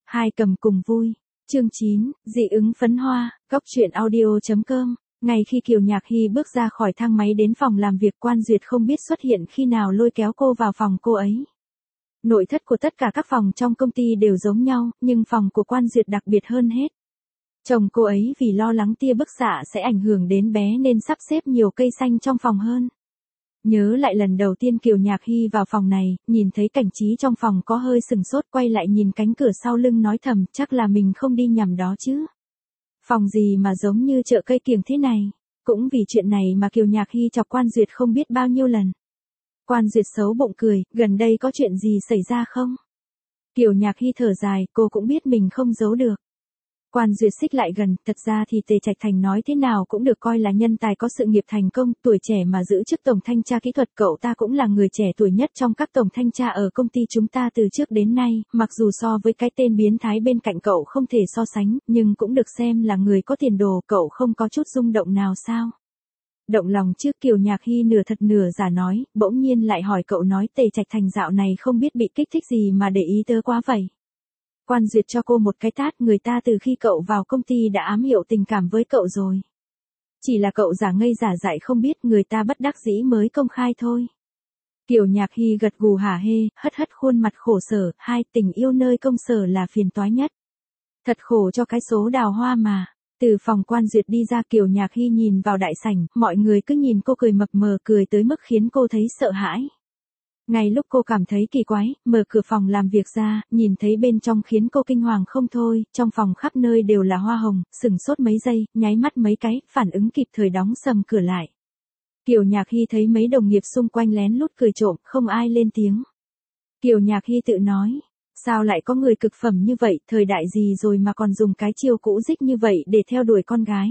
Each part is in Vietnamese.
Hai cầm cùng vui. Chương 9, dị ứng phấn hoa, góc truyện audio.com. Ngay khi Kiều Nhạc Hy bước ra khỏi thang máy đến phòng làm việc, Quan Duyệt không biết xuất hiện khi nào lôi kéo cô vào phòng cô ấy. Nội thất của tất cả các phòng trong công ty đều giống nhau, nhưng phòng của Quan Duyệt đặc biệt hơn hết. Chồng cô ấy vì lo lắng tia bức xạ sẽ ảnh hưởng đến bé nên sắp xếp nhiều cây xanh trong phòng hơn. Nhớ lại lần đầu tiên Kiều Nhạc Hy vào phòng này, nhìn thấy cảnh trí trong phòng có hơi sừng sốt, quay lại nhìn cánh cửa sau lưng nói thầm, chắc là mình không đi nhầm đó chứ. Phòng gì mà giống như chợ cây kiểng thế này. Cũng vì chuyện này mà Kiều Nhạc Hy chọc Quan Duyệt không biết bao nhiêu lần. Quan Duyệt xấu bụng cười, gần đây có chuyện gì xảy ra không? Kiều Nhạc Hy thở dài, cô cũng biết mình không giấu được. Quan Duyệt xích lại gần, thật ra thì Tề Trạch Thành nói thế nào cũng được coi là nhân tài có sự nghiệp thành công, tuổi trẻ mà giữ chức tổng thanh tra kỹ thuật, cậu ta cũng là người trẻ tuổi nhất trong các tổng thanh tra ở công ty chúng ta từ trước đến nay, mặc dù so với cái tên biến thái bên cạnh cậu không thể so sánh, nhưng cũng được xem là người có tiền đồ, cậu không có chút rung động nào sao? Động lòng trước, Kiều Nhạc Hy nửa thật nửa giả nói, bỗng nhiên lại hỏi cậu nói Tề Trạch Thành dạo này không biết bị kích thích gì mà để ý tớ quá vậy. Quan Duyệt cho cô một cái tát, người ta từ khi cậu vào công ty đã ám hiệu tình cảm với cậu rồi. Chỉ là cậu giả ngây giả dại không biết, người ta bất đắc dĩ mới công khai thôi. Kiều Nhạc Hy gật gù hả hê, hất hất khuôn mặt khổ sở, hai, tình yêu nơi công sở là phiền toái nhất. Thật khổ cho cái số đào hoa mà. Từ phòng Quan Duyệt đi ra, Kiều Nhạc Hy nhìn vào đại sảnh, mọi người cứ nhìn cô cười mập mờ, cười tới mức khiến cô thấy sợ hãi. Ngay lúc cô cảm thấy kỳ quái, mở cửa phòng làm việc ra, nhìn thấy bên trong khiến cô kinh hoàng không thôi, trong phòng khắp nơi đều là hoa hồng, sừng sốt mấy giây, nháy mắt mấy cái, phản ứng kịp thời đóng sầm cửa lại. Kiều Nhạc Hy thấy mấy đồng nghiệp xung quanh lén lút cười trộm, không ai lên tiếng. Kiều Nhạc Hy tự nói, sao lại có người cực phẩm như vậy, thời đại gì rồi mà còn dùng cái chiêu cũ dích như vậy để theo đuổi con gái.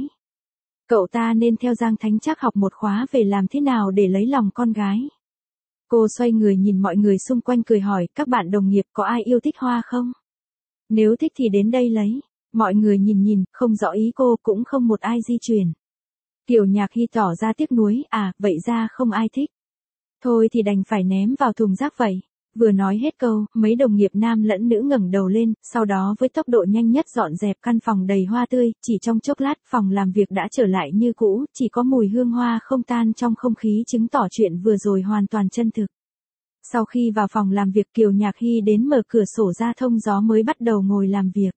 Cậu ta nên theo Giang Thánh Trác học một khóa về làm thế nào để lấy lòng con gái. Cô xoay người nhìn mọi người xung quanh cười hỏi, các bạn đồng nghiệp có ai yêu thích hoa không? Nếu thích thì đến đây lấy. Mọi người nhìn, không rõ ý cô, cũng không một ai di chuyển. Kiều Nhạc Hy tỏ ra tiếc nuối, vậy ra không ai thích. Thôi thì đành phải ném vào thùng rác vậy. Vừa nói hết câu, mấy đồng nghiệp nam lẫn nữ ngẩng đầu lên, sau đó với tốc độ nhanh nhất dọn dẹp căn phòng đầy hoa tươi, chỉ trong chốc lát phòng làm việc đã trở lại như cũ, chỉ có mùi hương hoa không tan trong không khí chứng tỏ chuyện vừa rồi hoàn toàn chân thực. Sau khi vào phòng làm việc, Kiều Nhạc Hy đến mở cửa sổ ra thông gió mới bắt đầu ngồi làm việc.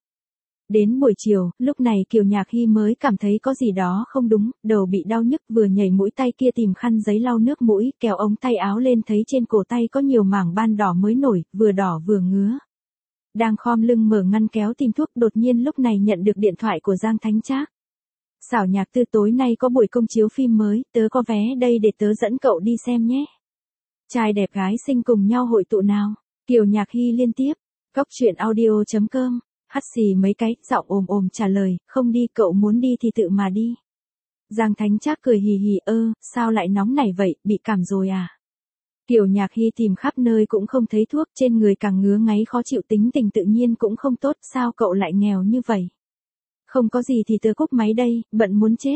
Đến buổi chiều, lúc này Kiều Nhạc Hy mới cảm thấy có gì đó không đúng, đầu bị đau nhức, vừa nhảy mũi tay kia tìm khăn giấy lau nước mũi, kéo ống tay áo lên thấy trên cổ tay có nhiều mảng ban đỏ mới nổi, vừa đỏ vừa ngứa. Đang khom lưng mở ngăn kéo tìm thuốc, đột nhiên lúc này nhận được điện thoại của Giang Thánh Trác. Xảo Nhạc Tư, tối nay có buổi công chiếu phim mới, tớ có vé đây để tớ dẫn cậu đi xem nhé. Trai đẹp gái xinh cùng nhau hội tụ nào. Kiều Nhạc Hy liên tiếp. Góc truyện audio.com. Hắt xì mấy cái, giọng ồm trả lời, không đi, cậu muốn đi thì tự mà đi. Giang Thánh Trác cười hì hì, sao lại nóng nảy vậy, bị cảm rồi à? Kiều Nhạc Hy tìm khắp nơi cũng không thấy thuốc, trên người càng ngứa ngáy khó chịu, tính tình tự nhiên cũng không tốt, sao cậu lại nghèo như vậy? Không có gì thì tớ cúp máy đây, bận muốn chết.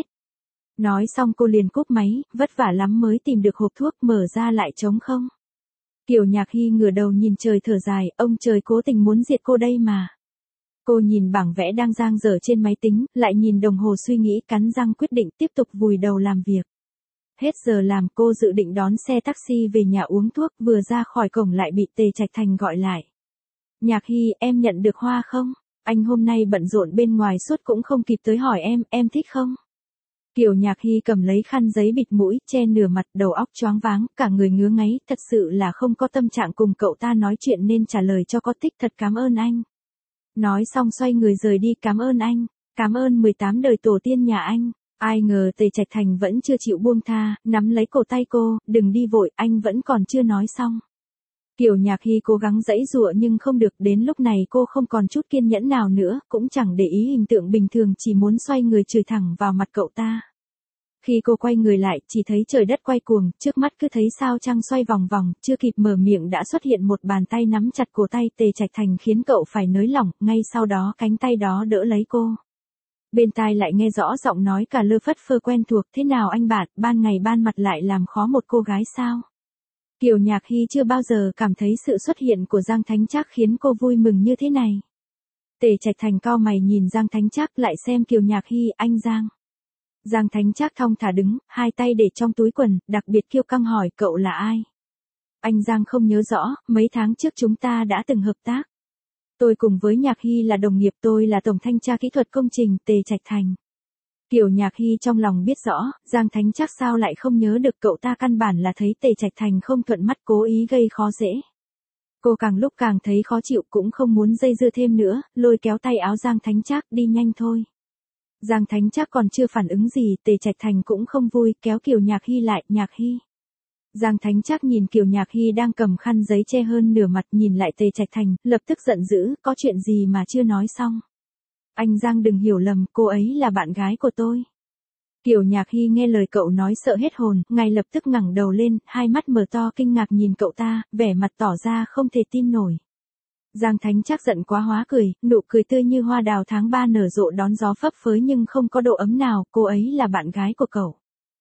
Nói xong cô liền cúp máy, vất vả lắm mới tìm được hộp thuốc, mở ra lại trống không. Kiều Nhạc Hy ngửa đầu nhìn trời thở dài, ông trời cố tình muốn diệt cô đây mà. Cô nhìn bảng vẽ đang dang dở trên máy tính, lại nhìn đồng hồ suy nghĩ, cắn răng quyết định tiếp tục vùi đầu làm việc. Hết giờ làm, cô dự định đón xe taxi về nhà uống thuốc, vừa ra khỏi cổng lại bị Tề Trạch Thành gọi lại. Nhạc Hy, em nhận được hoa không? Anh hôm nay bận rộn bên ngoài suốt cũng không kịp tới hỏi em thích không? Kiều Nhạc Hy cầm lấy khăn giấy bịt mũi, che nửa mặt, đầu óc choáng váng, cả người ngứa ngáy, thật sự là không có tâm trạng cùng cậu ta nói chuyện nên trả lời cho có thích, thật cảm ơn anh. Nói xong xoay người rời đi, cảm ơn anh, cảm ơn 18 đời tổ tiên nhà anh. Ai ngờ Tề Trạch Thành vẫn chưa chịu buông tha, nắm lấy cổ tay cô, đừng đi vội, anh vẫn còn chưa nói xong. Kiều Nhạc Hy cố gắng giãy giụa nhưng không được, đến lúc này cô không còn chút kiên nhẫn nào nữa, cũng chẳng để ý hình tượng bình thường, chỉ muốn xoay người chửi thẳng vào mặt cậu ta. Khi cô quay người lại, chỉ thấy trời đất quay cuồng, trước mắt cứ thấy sao trăng xoay vòng vòng, chưa kịp mở miệng đã xuất hiện một bàn tay nắm chặt cổ tay Tề Trạch Thành khiến cậu phải nới lỏng, ngay sau đó cánh tay đó đỡ lấy cô. Bên tai lại nghe rõ giọng nói cả lơ phất phơ quen thuộc, thế nào anh bạn, ban ngày ban mặt lại làm khó một cô gái sao? Kiều Nhạc Hy chưa bao giờ cảm thấy sự xuất hiện của Giang Thánh Trác khiến cô vui mừng như thế này. Tề Trạch Thành cau mày nhìn Giang Thánh Trác lại xem Kiều Nhạc Hy, anh Giang. Giang Thánh Trác thong thả đứng, hai tay để trong túi quần, đặc biệt kiêu căng hỏi cậu là ai? Anh Giang không nhớ rõ, mấy tháng trước chúng ta đã từng hợp tác. Tôi cùng với Nhạc Hy là đồng nghiệp, tôi là tổng thanh tra kỹ thuật công trình, Tề Trạch Thành. Kiều Nhạc Hy trong lòng biết rõ, Giang Thánh Trác sao lại không nhớ được cậu ta, căn bản là thấy Tề Trạch Thành không thuận mắt cố ý gây khó dễ. Cô càng lúc càng thấy khó chịu cũng không muốn dây dưa thêm nữa, lôi kéo tay áo Giang Thánh Trác đi nhanh thôi. Giang Thánh Trác còn chưa phản ứng gì, Tề Trạch Thành cũng không vui, kéo Kiều Nhạc Hy lại, Nhạc Hy. Giang Thánh Trác nhìn Kiều Nhạc Hy đang cầm khăn giấy che hơn nửa mặt, nhìn lại Tề Trạch Thành, lập tức giận dữ, có chuyện gì mà chưa nói xong. Anh Giang đừng hiểu lầm, cô ấy là bạn gái của tôi. Kiều Nhạc Hy nghe lời cậu nói sợ hết hồn, ngay lập tức ngẩng đầu lên, hai mắt mở to kinh ngạc nhìn cậu ta, vẻ mặt tỏ ra không thể tin nổi. Giang Thánh Trác giận quá hóa cười, nụ cười tươi như hoa đào tháng 3 nở rộ đón gió phấp phới nhưng không có độ ấm nào, cô ấy là bạn gái của cậu.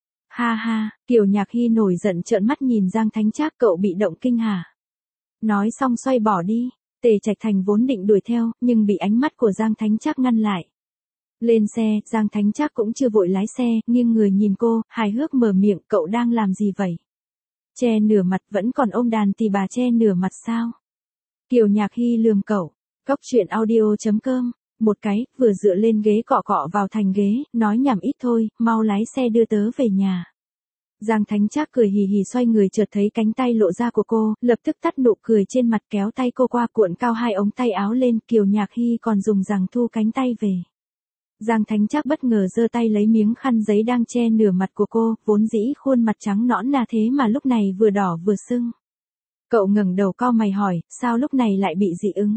Ha ha, Kiều Nhạc Hy nổi giận trợn mắt nhìn Giang Thánh Trác, cậu bị động kinh hả? Nói xong xoay bỏ đi, Tề Trạch Thành vốn định đuổi theo, nhưng bị ánh mắt của Giang Thánh Trác ngăn lại. Lên xe, Giang Thánh Trác cũng chưa vội lái xe, nghiêng người nhìn cô, hài hước mở miệng, cậu đang làm gì vậy? Che nửa mặt, vẫn còn ôm đàn tỳ bà che nửa mặt sao? Kiều Nhạc Hy lườm cậu. Cóc truyện audio.com. Một cái, vừa dựa lên ghế cọ cọ vào thành ghế, nói nhảm ít thôi, mau lái xe đưa tớ về nhà. Giang Thánh Trác cười hì hì xoay người, chợt thấy cánh tay lộ ra của cô, lập tức tắt nụ cười trên mặt, kéo tay cô qua, cuộn cao hai ống tay áo lên, Kiều Nhạc Hy còn dùng giằng thu cánh tay về. Giang Thánh Trác bất ngờ giơ tay lấy miếng khăn giấy đang che nửa mặt của cô, vốn dĩ khuôn mặt trắng nõn na thế mà lúc này vừa đỏ vừa sưng. Cậu ngẩng đầu cau mày hỏi, sao lúc này lại bị dị ứng?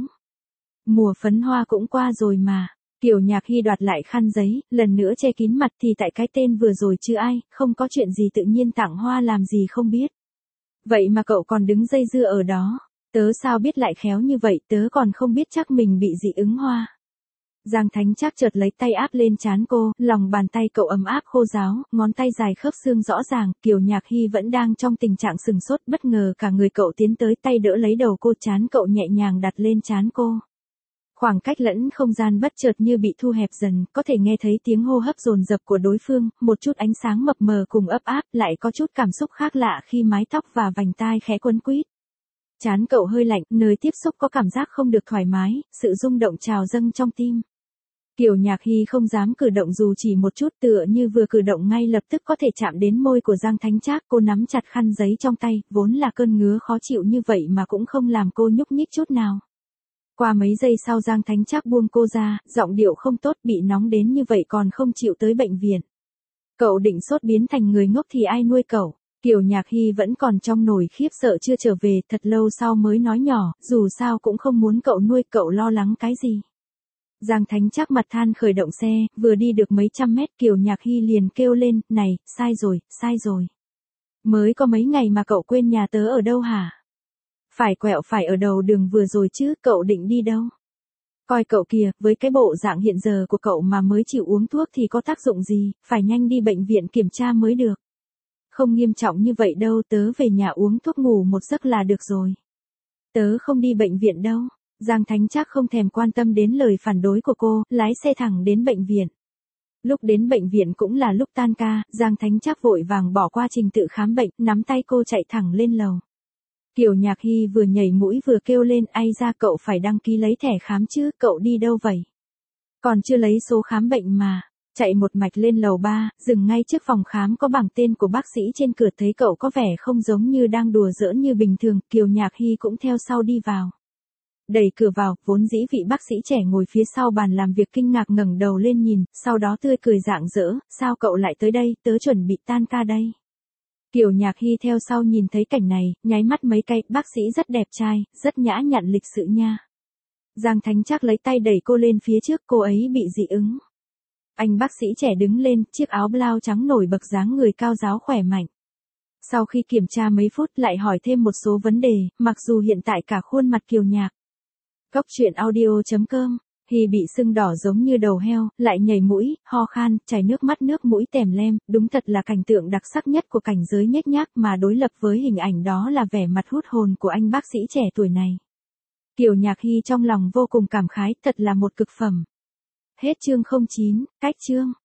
Mùa phấn hoa cũng qua rồi mà. Kiều Nhạc Hy đoạt lại khăn giấy, lần nữa che kín mặt, thì tại cái tên vừa rồi chứ ai, không có chuyện gì tự nhiên tặng hoa làm gì không biết. Vậy mà cậu còn đứng dây dưa ở đó. Tớ sao biết lại khéo như vậy, tớ còn không biết chắc mình bị dị ứng hoa. Giang Thánh Trác chợt lấy tay áp lên trán cô, lòng bàn tay cậu ấm áp khô ráo, ngón tay dài khớp xương rõ ràng, Kiều Nhạc Hy vẫn đang trong tình trạng sừng sốt, bất ngờ cả người cậu tiến tới, tay đỡ lấy đầu cô, trán cậu nhẹ nhàng đặt lên trán cô. Khoảng cách lẫn không gian bất chợt như bị thu hẹp dần, có thể nghe thấy tiếng hô hấp dồn dập của đối phương, một chút ánh sáng mập mờ cùng ấp áp, lại có chút cảm xúc khác lạ khi mái tóc và vành tai khẽ quấn quýt. Trán cậu hơi lạnh, nơi tiếp xúc có cảm giác không được thoải mái, sự rung động trào dâng trong tim. Kiều Nhạc Hy không dám cử động dù chỉ một chút, tựa như vừa cử động ngay lập tức có thể chạm đến môi của Giang Thánh Trác. Cô nắm chặt khăn giấy trong tay, vốn là cơn ngứa khó chịu như vậy mà cũng không làm cô nhúc nhích chút nào. Qua mấy giây sau Giang Thánh Trác buông cô ra, giọng điệu không tốt, bị nóng đến như vậy còn không chịu tới bệnh viện. Cậu định sốt biến thành người ngốc thì ai nuôi cậu? Kiều Nhạc Hy vẫn còn trong nỗi khiếp sợ chưa trở về, thật lâu sau mới nói nhỏ, dù sao cũng không muốn cậu nuôi, cậu lo lắng cái gì? Giang Thánh Trác mặt than khởi động xe, vừa đi được mấy trăm mét Kiều Nhạc Hy liền kêu lên, này, sai rồi, sai rồi. Mới có mấy ngày mà cậu quên nhà tớ ở đâu hả? Phải quẹo phải ở đầu đường vừa rồi chứ, cậu định đi đâu? Coi cậu kìa, với cái bộ dạng hiện giờ của cậu mà mới chịu uống thuốc thì có tác dụng gì, phải nhanh đi bệnh viện kiểm tra mới được. Không nghiêm trọng như vậy đâu, tớ về nhà uống thuốc ngủ một giấc là được rồi. Tớ không đi bệnh viện đâu. Giang Thánh Trác không thèm quan tâm đến lời phản đối của cô, lái xe thẳng đến bệnh viện. Lúc đến bệnh viện cũng là lúc tan ca, Giang Thánh Trác vội vàng bỏ qua trình tự khám bệnh, nắm tay cô chạy thẳng lên lầu. Kiều Nhạc Hy vừa nhảy mũi vừa kêu lên, ai ra cậu phải đăng ký lấy thẻ khám chứ, cậu đi đâu vậy? Còn chưa lấy số khám bệnh mà. Chạy một mạch lên lầu 3, dừng ngay trước phòng khám có bảng tên của bác sĩ trên cửa, thấy cậu có vẻ không giống như đang đùa giỡn như bình thường, Kiều Nhạc Hy cũng theo sau đi vào. Đẩy cửa vào, vốn dĩ vị bác sĩ trẻ ngồi phía sau bàn làm việc kinh ngạc ngẩng đầu lên nhìn, sau đó tươi cười rạng rỡ, sao cậu lại tới đây, tớ chuẩn bị tan ca đây. Kiều Nhạc Hy theo sau nhìn thấy cảnh này, nháy mắt mấy cái, bác sĩ rất đẹp trai, rất nhã nhặn lịch sự nha. Giang Thánh Trác lấy tay đẩy cô lên phía trước, cô ấy bị dị ứng. Anh bác sĩ trẻ đứng lên, chiếc áo blau trắng nổi bật, dáng người cao ráo khỏe mạnh. Sau khi kiểm tra mấy phút lại hỏi thêm một số vấn đề, mặc dù hiện tại cả khuôn mặt Kiều Nhạc. Cóc truyện audio.com. Hy bị sưng đỏ giống như đầu heo, lại nhảy mũi, ho khan, chảy nước mắt nước mũi tèm lem, đúng thật là cảnh tượng đặc sắc nhất của cảnh giới nhếch nhác, mà đối lập với hình ảnh đó là vẻ mặt hút hồn của anh bác sĩ trẻ tuổi này. Kiều Nhạc Hy trong lòng vô cùng cảm khái, thật là một cực phẩm. Hết chương 09, cách chương.